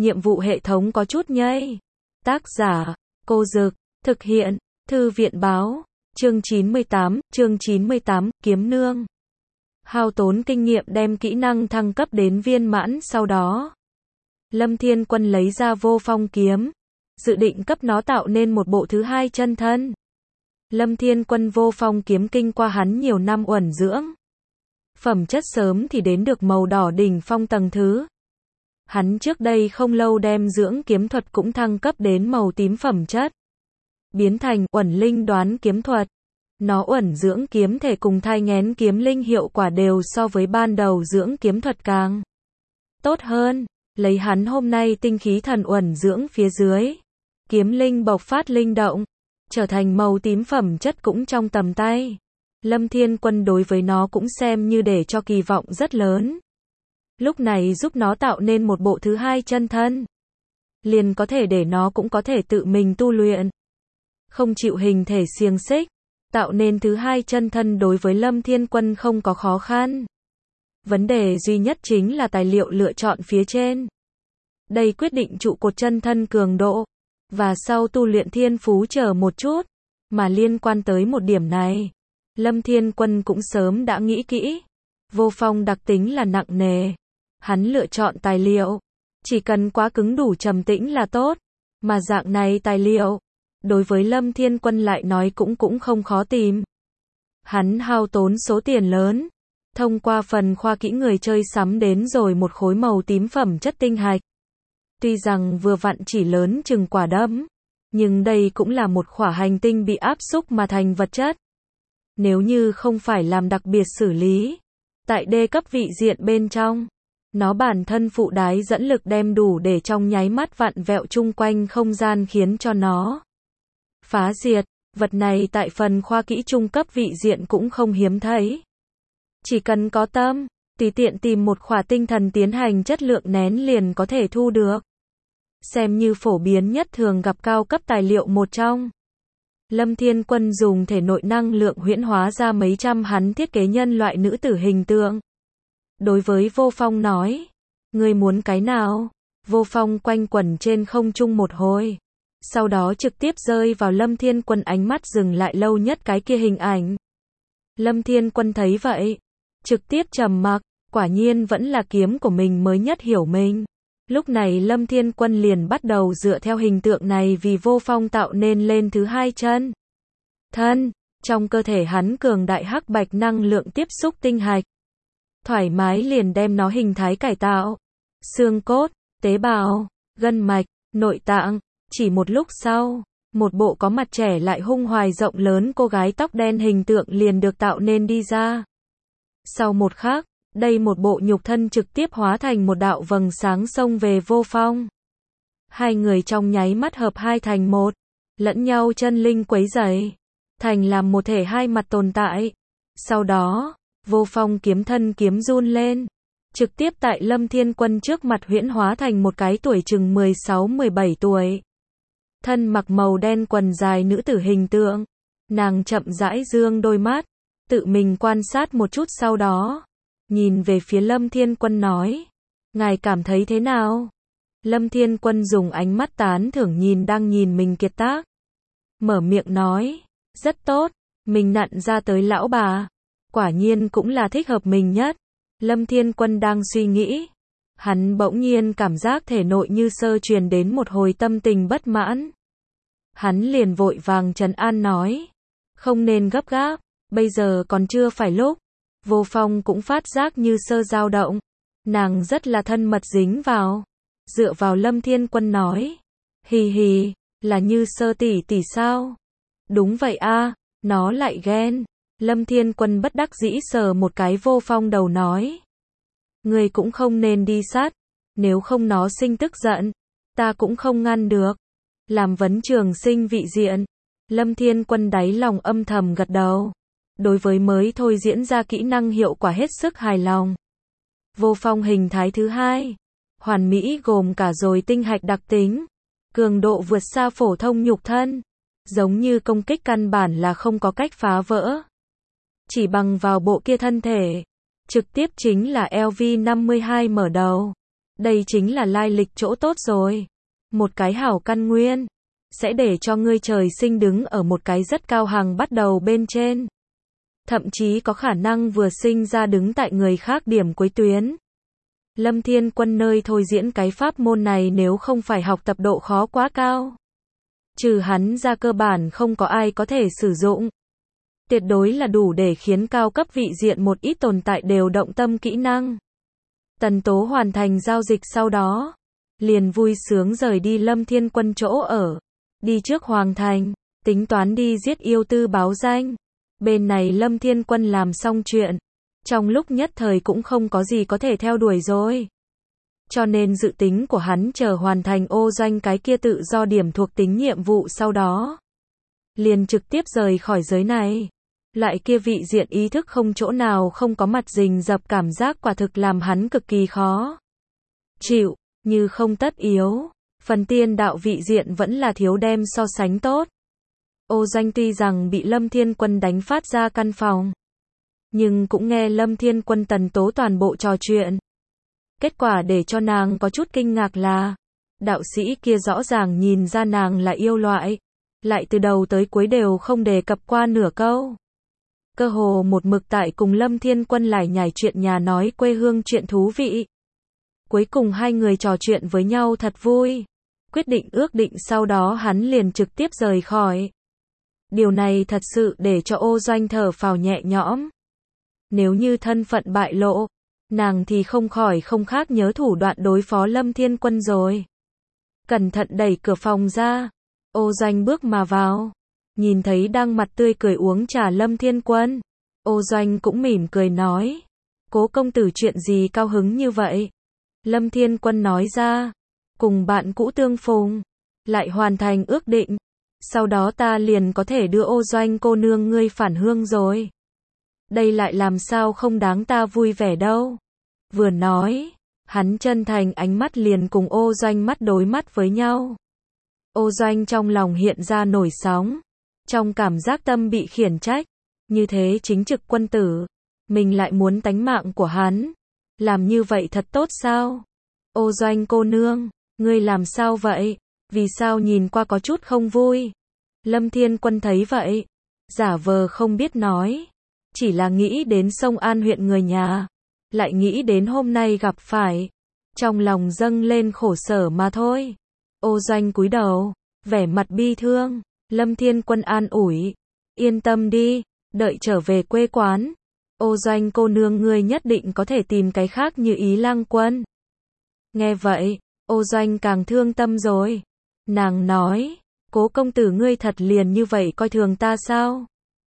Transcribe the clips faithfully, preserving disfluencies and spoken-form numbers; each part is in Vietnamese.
nhiệm vụ hệ thống có chút nhây. Tác giả, Cô Dực, thực hiện, Thư viện báo, chương chín mươi tám, chương chín mươi tám, kiếm nương. Hao tốn kinh nghiệm đem kỹ năng thăng cấp đến viên mãn sau đó. Lâm Thiên Quân lấy ra vô phong kiếm, dự định cấp nó tạo nên một bộ thứ hai chân thân. Lâm Thiên Quân vô phong kiếm kinh qua hắn nhiều năm uẩn dưỡng. Phẩm chất sớm thì đến được màu đỏ đỉnh phong tầng thứ. Hắn trước đây không lâu đem dưỡng kiếm thuật cũng thăng cấp đến màu tím phẩm chất. Biến thành uẩn linh đoán kiếm thuật. Nó uẩn dưỡng kiếm thể cùng thai nghén kiếm linh hiệu quả đều so với ban đầu dưỡng kiếm thuật càng tốt hơn. Lấy hắn hôm nay tinh khí thần uẩn dưỡng phía dưới. Kiếm linh bộc phát linh động. Trở thành màu tím phẩm chất cũng trong tầm tay. Lâm Thiên Quân đối với nó cũng xem như để cho kỳ vọng rất lớn. Lúc này giúp nó tạo nên một bộ thứ hai chân thân. Liền có thể để nó cũng có thể tự mình tu luyện. Không chịu hình thể xiềng xích. Tạo nên thứ hai chân thân đối với Lâm Thiên Quân không có khó khăn. Vấn đề duy nhất chính là tài liệu lựa chọn phía trên. Đây quyết định trụ cột chân thân cường độ. Và sau tu luyện thiên phú chờ một chút. Mà liên quan tới một điểm này. Lâm Thiên Quân cũng sớm đã nghĩ kỹ. Vô phong đặc tính là nặng nề. Hắn lựa chọn tài liệu. Chỉ cần quá cứng đủ trầm tĩnh là tốt. Mà dạng này tài liệu. Đối với Lâm Thiên Quân lại nói cũng cũng không khó tìm. Hắn hao tốn số tiền lớn. Thông qua phần khoa kỹ người chơi sắm đến rồi một khối màu tím phẩm chất tinh hạch. Tuy rằng vừa vặn chỉ lớn chừng quả đấm. Nhưng đây cũng là một khỏa hành tinh bị áp xúc mà thành vật chất. Nếu như không phải làm đặc biệt xử lý. Tại D cấp vị diện bên trong. Nó bản thân phụ đái dẫn lực đem đủ để trong nháy mắt vặn vẹo chung quanh không gian khiến cho nó phá diệt. Vật này tại phần khoa kỹ trung cấp vị diện cũng không hiếm thấy. Chỉ cần có tâm, tùy tiện tìm một khỏa tinh thần tiến hành chất lượng nén liền có thể thu được. Xem như phổ biến nhất thường gặp cao cấp tài liệu một trong. Lâm Thiên Quân dùng thể nội năng lượng huyễn hóa ra mấy trăm hắn thiết kế nhân loại nữ tử hình tượng. Đối với Vô Phong nói, ngươi muốn cái nào? Vô Phong quanh quẩn trên không trung một hồi. Sau đó trực tiếp rơi vào Lâm Thiên Quân, ánh mắt dừng lại lâu nhất cái kia hình ảnh. Lâm Thiên Quân thấy vậy, trực tiếp trầm mặc, quả nhiên vẫn là kiếm của mình mới nhất hiểu mình. Lúc này Lâm Thiên Quân liền bắt đầu dựa theo hình tượng này vì Vô Phong tạo nên lên thứ hai chân thân. Trong cơ thể hắn cường đại hắc bạch năng lượng tiếp xúc tinh hạch. Thoải mái liền đem nó hình thái cải tạo. Xương cốt, tế bào, gân mạch, nội tạng. Chỉ một lúc sau, một bộ có mặt trẻ lại hung hoài rộng lớn cô gái tóc đen hình tượng liền được tạo nên đi ra. Sau một khắc, đây một bộ nhục thân trực tiếp hóa thành một đạo vầng sáng xông về Vô Phong. Hai người trong nháy mắt hợp hai thành một, lẫn nhau chân linh quấy rầy, thành làm một thể hai mặt tồn tại. Sau đó, Vô Phong kiếm thân kiếm run lên, trực tiếp tại Lâm Thiên Quân trước mặt huyễn hóa thành một cái tuổi chừng mười sáu mười bảy tuổi. Thân mặc màu đen quần dài nữ tử hình tượng. Nàng chậm rãi dương đôi mắt, tự mình quan sát một chút sau đó. Nhìn về phía Lâm Thiên Quân nói. Ngài cảm thấy thế nào? Lâm Thiên Quân dùng ánh mắt tán thưởng nhìn đang nhìn mình kiệt tác. Mở miệng nói. Rất tốt, mình nặn ra tới lão bà. Quả nhiên cũng là thích hợp mình nhất. Lâm Thiên Quân đang suy nghĩ. Hắn bỗng nhiên cảm giác thể nội như sơ truyền đến một hồi tâm tình bất mãn. Hắn liền vội vàng trấn an nói. Không nên gấp gáp, bây giờ còn chưa phải lúc. Vô Phong cũng phát giác như sơ dao động. Nàng rất là thân mật dính vào. Dựa vào Lâm Thiên Quân nói. Hì hì, là như sơ tỷ tỷ sao? Đúng vậy a, nó lại ghen. Lâm Thiên Quân bất đắc dĩ sờ một cái Vô Phong đầu nói. Người cũng không nên đi sát. Nếu không nó sinh tức giận. Ta cũng không ngăn được. Làm vấn trường sinh vị diện. Lâm Thiên Quân đáy lòng âm thầm gật đầu. Đối với mới thôi diễn ra kỹ năng hiệu quả hết sức hài lòng. Vô Phong hình thái thứ hai. Hoàn mỹ gồm cả rồi tinh hạch đặc tính. Cường độ vượt xa phổ thông nhục thân. Giống như công kích căn bản là không có cách phá vỡ. Chỉ bằng vào bộ kia thân thể. Trực tiếp chính là L V năm mươi hai mở đầu. Đây chính là lai lịch chỗ tốt rồi. Một cái hảo căn nguyên, sẽ để cho ngươi trời sinh đứng ở một cái rất cao hàng bắt đầu bên trên. Thậm chí có khả năng vừa sinh ra đứng tại người khác điểm cuối tuyến. Lâm Thiên Quân nơi thôi diễn cái pháp môn này nếu không phải học tập độ khó quá cao. Trừ hắn ra cơ bản không có ai có thể sử dụng. Tuyệt đối là đủ để khiến cao cấp vị diện một ít tồn tại đều động tâm kỹ năng. Tần Tố hoàn thành giao dịch sau đó, liền vui sướng rời đi Lâm Thiên Quân chỗ ở. Đi trước Hoàng Thành, tính toán đi giết yêu tư báo danh. Bên này Lâm Thiên Quân làm xong chuyện. Trong lúc nhất thời cũng không có gì có thể theo đuổi rồi. Cho nên dự tính của hắn chờ hoàn thành ô doanh cái kia tự do điểm thuộc tính nhiệm vụ sau đó. Liền trực tiếp rời khỏi giới này. Loại kia vị diện ý thức không chỗ nào không có mặt rình rập cảm giác quả thực làm hắn cực kỳ khó chịu, như không tất yếu. Phần tiên đạo vị diện vẫn là thiếu đem so sánh tốt. Ô doanh tuy rằng bị Lâm Thiên Quân đánh phát ra căn phòng, nhưng cũng nghe Lâm Thiên Quân Tần Tố toàn bộ trò chuyện. Kết quả để cho nàng có chút kinh ngạc là, đạo sĩ kia rõ ràng nhìn ra nàng là yêu loại, lại từ đầu tới cuối đều không đề cập qua nửa câu. Cơ hồ một mực tại cùng Lâm Thiên Quân lải nhải chuyện nhà nói quê hương chuyện thú vị. Cuối cùng hai người trò chuyện với nhau thật vui. Quyết định ước định sau đó hắn liền trực tiếp rời khỏi. Điều này thật sự để cho ô doanh thở phào nhẹ nhõm. Nếu như thân phận bại lộ, nàng thì không khỏi không khác nhớ thủ đoạn đối phó Lâm Thiên Quân rồi. Cẩn thận đẩy cửa phòng ra, ô doanh bước mà vào. Nhìn thấy đang mặt tươi cười uống trà Lâm Thiên Quân, ô doanh cũng mỉm cười nói. Cố công tử chuyện gì cao hứng như vậy? Lâm Thiên Quân nói ra, cùng bạn cũ tương phùng, lại hoàn thành ước định. Sau đó ta liền có thể đưa ô doanh cô nương ngươi phản hương rồi. Đây lại làm sao không đáng ta vui vẻ đâu. Vừa nói, hắn chân thành ánh mắt liền cùng ô doanh mắt đối mắt với nhau. Ô doanh trong lòng hiện ra nổi sóng. Trong cảm giác tâm bị khiển trách. Như thế chính trực quân tử. Mình lại muốn tánh mạng của hắn. Làm như vậy thật tốt sao? Ô doanh cô nương, ngươi làm sao vậy? Vì sao nhìn qua có chút không vui? Lâm Thiên Quân thấy vậy, giả vờ không biết nói. Chỉ là nghĩ đến Sông An huyện người nhà. Lại nghĩ đến hôm nay gặp phải. Trong lòng dâng lên khổ sở mà thôi. Ô doanh cúi đầu, vẻ mặt bi thương. Lâm Thiên Quân an ủi. Yên tâm đi, đợi trở về quê quán. Ô doanh cô nương ngươi nhất định có thể tìm cái khác như Ý Lang Quân. Nghe vậy, ô doanh càng thương tâm rồi. Nàng nói, cố công tử ngươi thật liền như vậy coi thường ta sao?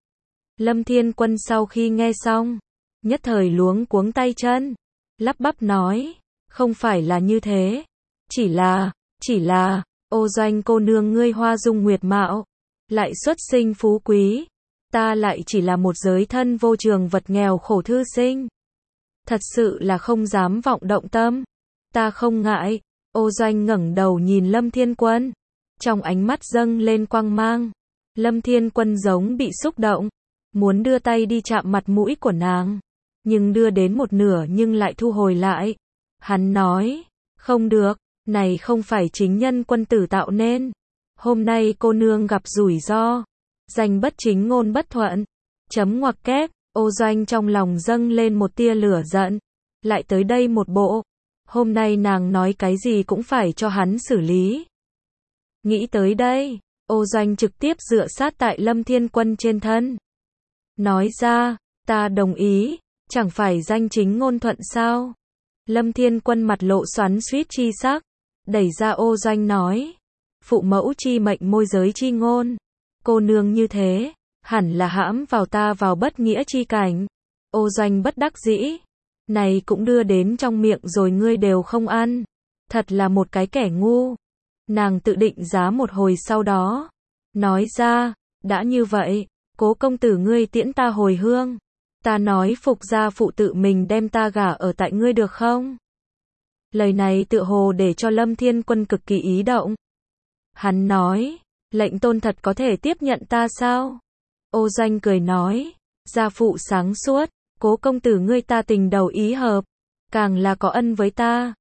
Lâm Thiên Quân sau khi nghe xong, nhất thời luống cuống tay chân, lắp bắp nói, không phải là như thế. Chỉ là, chỉ là, ô doanh cô nương ngươi hoa dung nguyệt mạo, lại xuất sinh phú quý. Ta lại chỉ là một giới thân vô trường vật nghèo khổ thư sinh. Thật sự là không dám vọng động tâm. Ta không ngại. Ô doanh ngẩng đầu nhìn Lâm Thiên Quân. Trong ánh mắt dâng lên quang mang. Lâm Thiên Quân giống bị xúc động. Muốn đưa tay đi chạm mặt mũi của nàng. Nhưng đưa đến một nửa nhưng lại thu hồi lại. Hắn nói. Không được. Này không phải chính nhân quân tử tạo nên. Hôm nay cô nương gặp rủi ro. Danh bất chính ngôn bất thuận. Chấm ngoặc kép. Ô doanh trong lòng dâng lên một tia lửa giận. Lại tới đây một bộ. Hôm nay nàng nói cái gì cũng phải cho hắn xử lý. Nghĩ tới đây, ô doanh trực tiếp dựa sát tại Lâm Thiên Quân trên thân. Nói ra, ta đồng ý, chẳng phải danh chính ngôn thuận sao? Lâm Thiên Quân mặt lộ xoắn xuýt chi sắc, đẩy ra ô doanh nói. Phụ mẫu chi mệnh môi giới chi ngôn. Cô nương như thế, hẳn là hãm vào ta vào bất nghĩa chi cảnh. Ô doanh bất đắc dĩ. Này cũng đưa đến trong miệng rồi ngươi đều không ăn. Thật là một cái kẻ ngu. Nàng tự định giá một hồi sau đó. Nói ra, đã như vậy, cố công tử ngươi tiễn ta hồi hương. Ta nói phục gia phụ tự mình đem ta gả ở tại ngươi được không? Lời này tự hồ để cho Lâm Thiên Quân cực kỳ ý động. Hắn nói, lệnh tôn thật có thể tiếp nhận ta sao? Ô doanh cười nói, gia phụ sáng suốt, cố công tử ngươi ta tình đầu ý hợp, càng là có ân với ta.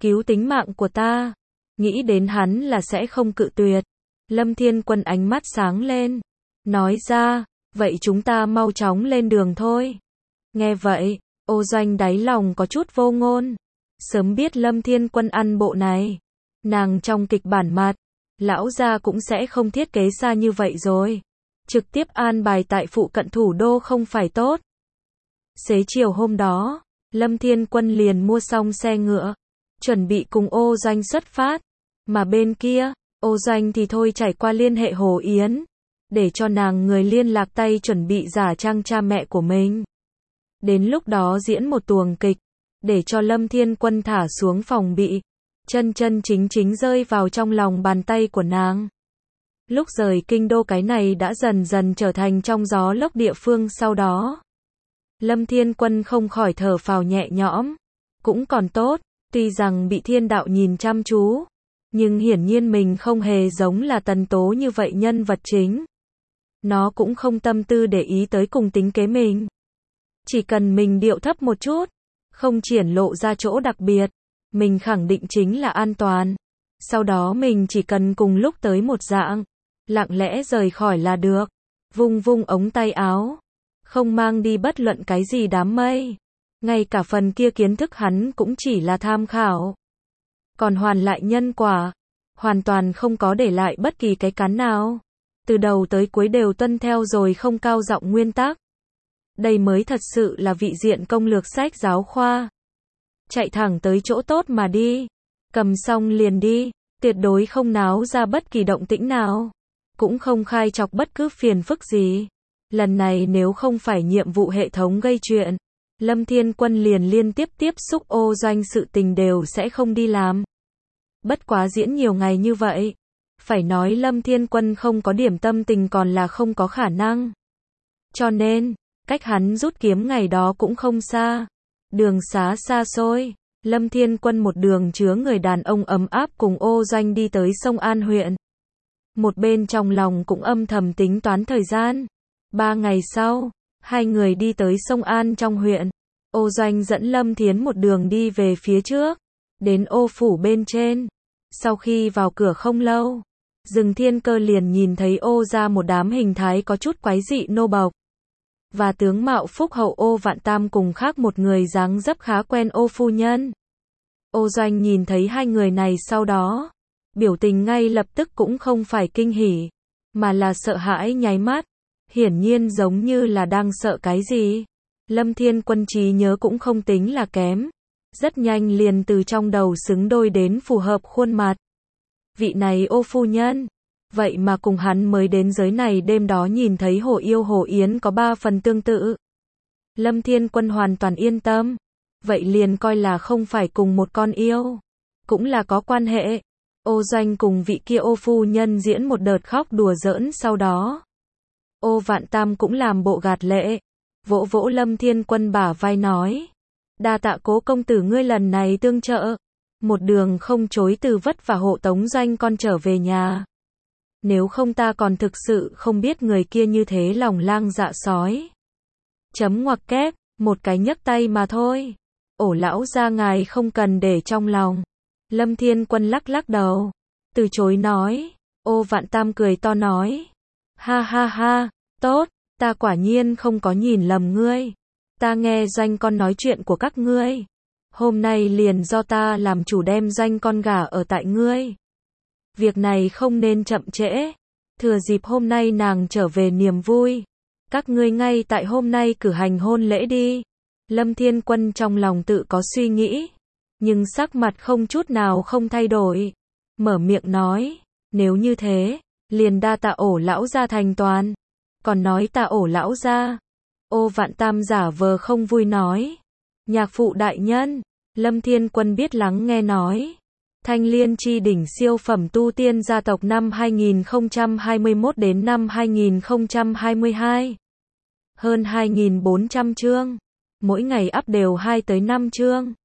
cứu tính mạng của ta. Nghĩ đến hắn là sẽ không cự tuyệt. Lâm Thiên Quân ánh mắt sáng lên. Nói ra, vậy chúng ta mau chóng lên đường thôi. Nghe vậy, Ô Doanh đáy lòng có chút vô ngôn. Sớm biết Lâm Thiên Quân ăn bộ này. Nàng trong kịch bản mặt, lão gia cũng sẽ không thiết kế xa như vậy rồi. Trực tiếp an bài tại phụ cận thủ đô không phải tốt. Xế chiều hôm đó, Lâm Thiên Quân liền mua xong xe ngựa, chuẩn bị cùng Ô Doanh xuất phát. Mà bên kia, Ô Doanh thì thôi trải qua liên hệ Hồ Yến, để cho nàng người liên lạc tay chuẩn bị giả trang cha mẹ của mình. Đến lúc đó diễn một tuồng kịch, để cho Lâm Thiên Quân thả xuống phòng bị, chân chân chính chính rơi vào trong lòng bàn tay của nàng. Lúc rời kinh đô cái này đã dần dần trở thành trong gió lốc địa phương sau đó. Lâm Thiên Quân không khỏi thở phào nhẹ nhõm. Cũng còn tốt, tuy rằng bị thiên đạo nhìn chăm chú, nhưng hiển nhiên mình không hề giống là Tần Tố như vậy nhân vật chính. Nó cũng không tâm tư để ý tới cùng tính kế mình. Chỉ cần mình điệu thấp một chút, không triển lộ ra chỗ đặc biệt, mình khẳng định chính là an toàn. Sau đó mình chỉ cần cùng lúc tới một dạng, lặng lẽ rời khỏi là được. Vung vung ống tay áo, không mang đi bất luận cái gì đám mây. Ngay cả phần kia kiến thức hắn cũng chỉ là tham khảo. Còn hoàn lại nhân quả, hoàn toàn không có để lại bất kỳ cái cắn nào. Từ đầu tới cuối đều tuân theo rồi không cao giọng nguyên tắc. Đây mới thật sự là vị diện công lược sách giáo khoa. Chạy thẳng tới chỗ tốt mà đi. Cầm xong liền đi, tuyệt đối không náo ra bất kỳ động tĩnh nào. Cũng không khai chọc bất cứ phiền phức gì. Lần này nếu không phải nhiệm vụ hệ thống gây chuyện, Lâm Thiên Quân liền liên tiếp tiếp xúc Ô Doanh sự tình đều sẽ không đi làm. Bất quá diễn nhiều ngày như vậy, phải nói Lâm Thiên Quân không có điểm tâm tình còn là không có khả năng. Cho nên, cách hắn rút kiếm ngày đó cũng không xa. Đường xá xa xôi, Lâm Thiên Quân một đường chứa người đàn ông ấm áp cùng Ô Doanh đi tới sông An huyện. Một bên trong lòng cũng âm thầm tính toán thời gian. Ba ngày sau, hai người đi tới sông An trong huyện. Ô Doanh dẫn Lâm Thiến một đường đi về phía trước, đến ô phủ bên trên. Sau khi vào cửa không lâu, Dừng Thiên Cơ liền nhìn thấy ô ra một đám hình thái có chút quái dị nô bộc. Và tướng mạo phúc hậu Ô Vạn Tam cùng khác một người dáng dấp khá quen Ô phu nhân. Ô Doanh nhìn thấy hai người này sau đó, biểu tình ngay lập tức cũng không phải kinh hỉ, mà là sợ hãi nháy mắt. Hiển nhiên giống như là đang sợ cái gì. Lâm Thiên Quân trí nhớ cũng không tính là kém. Rất nhanh liền từ trong đầu xứng đôi đến phù hợp khuôn mặt. Vị này Ô phu nhân. Vậy mà cùng hắn mới đến giới này đêm đó nhìn thấy Hồ Yêu Hồ Yến có ba phần tương tự. Lâm Thiên Quân hoàn toàn yên tâm. Vậy liền coi là không phải cùng một con yêu. Cũng là có quan hệ. Ô Doanh cùng vị kia Ô phu nhân diễn một đợt khóc đùa giỡn sau đó. Ô Vạn Tam cũng làm bộ gạt lệ, vỗ vỗ Lâm Thiên Quân bả vai nói. Đa tạ Cố công tử ngươi lần này tương trợ. Một đường không chối từ vất và hộ tống Doanh con trở về nhà. Nếu không ta còn thực sự không biết người kia như thế lòng lang dạ sói. Chấm ngoặc kép, một cái nhấc tay mà thôi. Ổ lão gia ngài không cần để trong lòng. Lâm Thiên Quân lắc lắc đầu, từ chối nói. Ô Vạn Tam cười to nói. Ha ha ha, tốt, ta quả nhiên không có nhìn lầm ngươi. Ta nghe Doanh con nói chuyện của các ngươi. Hôm nay liền do ta làm chủ đem Doanh con gả ở tại ngươi. Việc này không nên chậm trễ. Thừa dịp hôm nay nàng trở về niềm vui. Các ngươi ngay tại hôm nay cử hành hôn lễ đi. Lâm Thiên Quân trong lòng tự có suy nghĩ. Nhưng sắc mặt không chút nào không thay đổi. Mở miệng nói. Nếu như thế, liền đa tạ Ổ lão gia thành toàn. Còn nói tạ Ổ lão gia. Ô Vạn Tam giả vờ không vui nói. Nhạc phụ đại nhân. Lâm Thiên Quân biết lắng nghe nói. Thanh Liên chi đỉnh siêu phẩm tu tiên gia tộc năm hai nghìn không trăm hai mươi mốt đến năm hai nghìn không trăm hai mươi hai. Hơn hai nghìn bốn trăm chương. Mỗi ngày up đều hai tới năm chương.